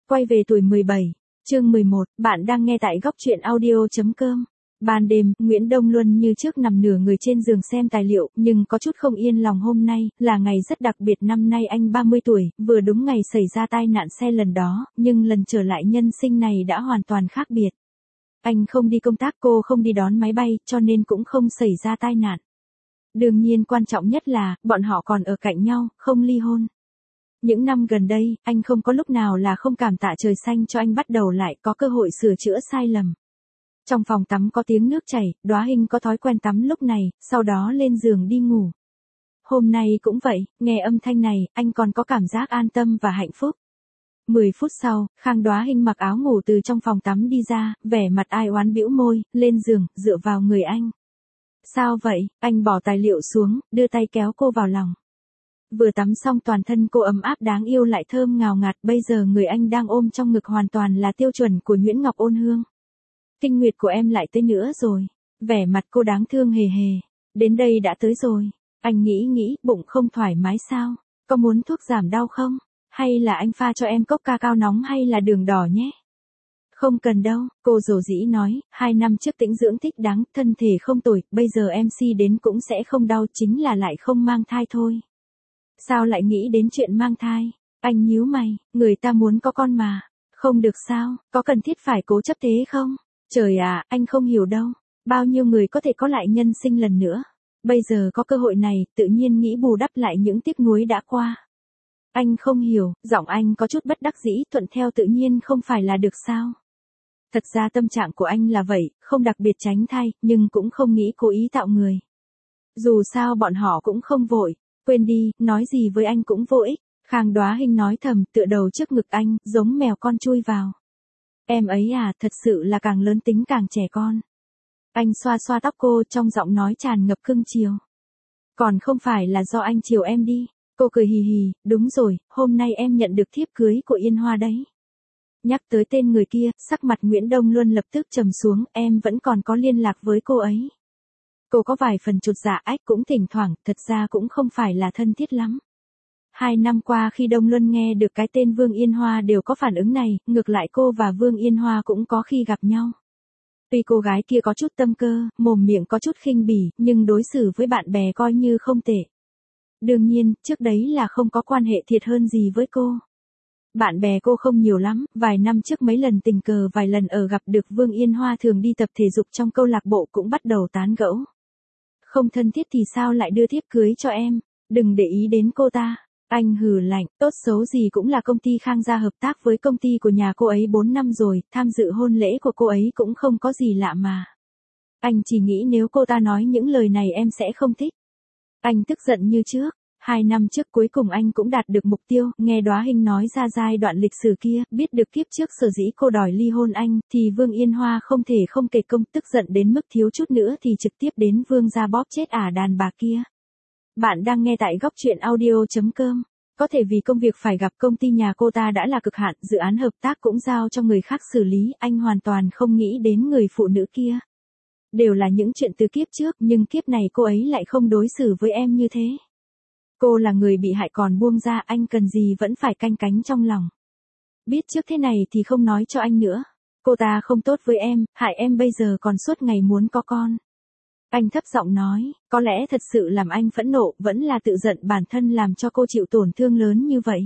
Quay về tuổi 17, chương 11, bạn đang nghe tại góc truyện audio.com. Ban đêm, Nguyễn Đông Luân như trước nằm nửa người trên giường xem tài liệu, nhưng có chút không yên lòng. Hôm nay, là ngày rất đặc biệt. Năm nay anh 30 tuổi, vừa đúng ngày xảy ra tai nạn xe lần đó, nhưng lần trở lại nhân sinh này đã hoàn toàn khác biệt. Anh không đi công tác, cô không đi đón máy bay, cho nên cũng không xảy ra tai nạn. Đương nhiên quan trọng nhất là, bọn họ còn ở cạnh nhau, không ly hôn. Những năm gần đây, anh không có lúc nào là không cảm tạ trời xanh cho anh bắt đầu lại có cơ hội sửa chữa sai lầm. Trong phòng tắm có tiếng nước chảy, Đóa Hinh có thói quen tắm lúc này, sau đó lên giường đi ngủ. Hôm nay cũng vậy, nghe âm thanh này, anh còn có cảm giác an tâm và hạnh phúc. 10 phút sau, Khang Đóa Hinh mặc áo ngủ từ trong phòng tắm đi ra, vẻ mặt ai oán bĩu môi, lên giường, dựa vào người anh. Sao vậy? Anh bỏ tài liệu xuống, đưa tay kéo cô vào lòng. Vừa tắm xong toàn thân cô ấm áp đáng yêu lại thơm ngào ngạt, bây giờ người anh đang ôm trong ngực hoàn toàn là tiêu chuẩn của Nguyễn Ngọc Ôn Hương. Kinh nguyệt của em lại tới nữa rồi. Vẻ mặt cô đáng thương hề hề. Đến đây đã tới rồi. Anh nghĩ, bụng không thoải mái sao? Có muốn thuốc giảm đau không? Hay là anh pha cho em cốc ca cao nóng hay là đường đỏ nhé? Không cần đâu, cô dầu dĩ nói, 2 năm trước tĩnh dưỡng thích đáng, thân thể không tồi, bây giờ MC đến cũng sẽ không đau, chính là lại không mang thai thôi. Sao lại nghĩ đến chuyện mang thai? Anh nhíu mày, người ta muốn có con mà. Không được sao, có cần thiết phải cố chấp thế không? Trời à, anh không hiểu đâu. Bao nhiêu người có thể có lại nhân sinh lần nữa. Bây giờ có cơ hội này, tự nhiên nghĩ bù đắp lại những tiếc nuối đã qua. Anh không hiểu, giọng anh có chút bất đắc dĩ, thuận theo tự nhiên không phải là được sao? Thật ra tâm trạng của anh là vậy, không đặc biệt tránh thai, nhưng cũng không nghĩ cố ý tạo người. Dù sao bọn họ cũng không vội. Quên đi, nói gì với anh cũng vô ích. Khang Đóa Hinh nói thầm, tựa đầu trước ngực anh, giống mèo con chui vào. Em ấy à, thật sự là càng lớn tính càng trẻ con. Anh xoa xoa tóc cô, trong giọng nói tràn ngập cưng chiều. Còn không phải là do anh chiều em đi. Cô cười hì hì, đúng rồi, hôm nay em nhận được thiếp cưới của Yên Hoa đấy. Nhắc tới tên người kia, sắc mặt Nguyễn Đông Luân lập tức trầm xuống, em vẫn còn có liên lạc với cô ấy. Cô có vài phần chột dạ ách cũng thỉnh thoảng, thật ra cũng không phải là thân thiết lắm. 2 năm qua khi Đông Luân nghe được cái tên Vương Yên Hoa đều có phản ứng này, ngược lại cô và Vương Yên Hoa cũng có khi gặp nhau. Tuy cô gái kia có chút tâm cơ, mồm miệng có chút khinh bỉ, nhưng đối xử với bạn bè coi như không tệ. Đương nhiên, trước đấy là không có quan hệ thiệt hơn gì với cô. Bạn bè cô không nhiều lắm, vài năm trước mấy lần tình cờ vài lần ở gặp được Vương Yên Hoa thường đi tập thể dục trong câu lạc bộ cũng bắt đầu tán gẫu. Không thân thiết thì sao lại đưa thiếp cưới cho em, đừng để ý đến cô ta. Anh hừ lạnh, tốt xấu gì cũng là công ty Khang gia hợp tác với công ty của nhà cô ấy 4 năm rồi, tham dự hôn lễ của cô ấy cũng không có gì lạ mà. Anh chỉ nghĩ nếu cô ta nói những lời này em sẽ không thích. Anh tức giận như trước. 2 năm trước cuối cùng anh cũng đạt được mục tiêu, nghe Đóa Hinh nói ra giai đoạn lịch sử kia, biết được kiếp trước sở dĩ cô đòi ly hôn anh, thì Vương Yên Hoa không thể không kể công, tức giận đến mức thiếu chút nữa thì trực tiếp đến Vương gia bóp chết đàn bà kia. Bạn đang nghe tại góc truyện audio.com. Có thể vì công việc phải gặp công ty nhà cô ta đã là cực hạn, dự án hợp tác cũng giao cho người khác xử lý, anh hoàn toàn không nghĩ đến người phụ nữ kia. Đều là những chuyện từ kiếp trước, nhưng kiếp này cô ấy lại không đối xử với em như thế. Cô là người bị hại còn buông ra, anh cần gì vẫn phải canh cánh trong lòng. Biết trước thế này thì không nói cho anh nữa. Cô ta không tốt với em, hại em bây giờ còn suốt ngày muốn có con. Anh thấp giọng nói, có lẽ thật sự làm anh phẫn nộ, vẫn là tự giận bản thân làm cho cô chịu tổn thương lớn như vậy.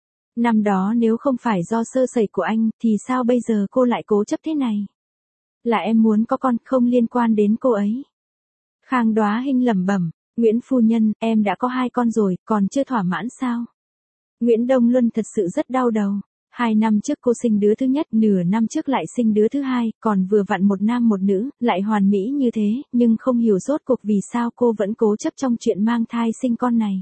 Năm đó nếu không phải do sơ sẩy của anh, thì sao bây giờ cô lại cố chấp thế này? Là em muốn có con, không liên quan đến cô ấy. Khang Đóa Hinh lẩm bẩm. Nguyễn phu nhân, em đã có 2 con rồi, còn chưa thỏa mãn sao? Nguyễn Đông Luân thật sự rất đau đầu. 2 năm trước cô sinh đứa thứ nhất, nửa năm trước lại sinh đứa thứ hai, còn vừa vặn một nam một nữ, lại hoàn mỹ như thế, nhưng không hiểu rốt cuộc vì sao cô vẫn cố chấp trong chuyện mang thai sinh con này.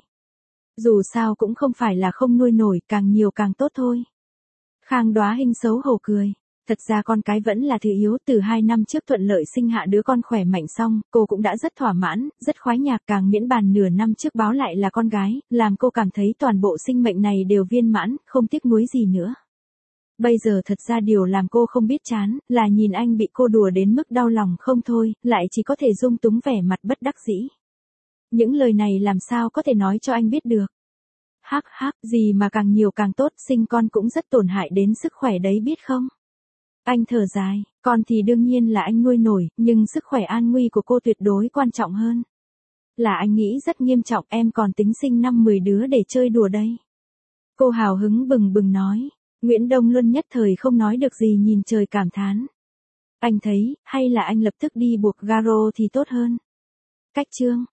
Dù sao cũng không phải là không nuôi nổi, càng nhiều càng tốt thôi. Khang Đóa Hinh xấu hổ cười. Thật ra con cái vẫn là thứ yếu, từ 2 năm trước thuận lợi sinh hạ đứa con khỏe mạnh xong, cô cũng đã rất thỏa mãn, rất khoái nhạc, càng miễn bàn nửa năm trước báo lại là con gái, làm cô cảm thấy toàn bộ sinh mệnh này đều viên mãn, không tiếc nuối gì nữa. Bây giờ thật ra điều làm cô không biết chán, là nhìn anh bị cô đùa đến mức đau lòng không thôi, lại chỉ có thể dung túng vẻ mặt bất đắc dĩ. Những lời này làm sao có thể nói cho anh biết được. Hắc hắc, gì mà càng nhiều càng tốt, sinh con cũng rất tổn hại đến sức khỏe đấy biết không? Anh thở dài, con thì đương nhiên là anh nuôi nổi, nhưng sức khỏe an nguy của cô tuyệt đối quan trọng hơn. Là anh nghĩ rất nghiêm trọng, em còn tính sinh 5-10 đứa để chơi đùa đây. Cô hào hứng bừng bừng nói. Nguyễn Đông Luân nhất thời không nói được gì, nhìn trời cảm thán. Anh thấy, hay là anh lập tức đi buộc Garo thì tốt hơn. Cách chương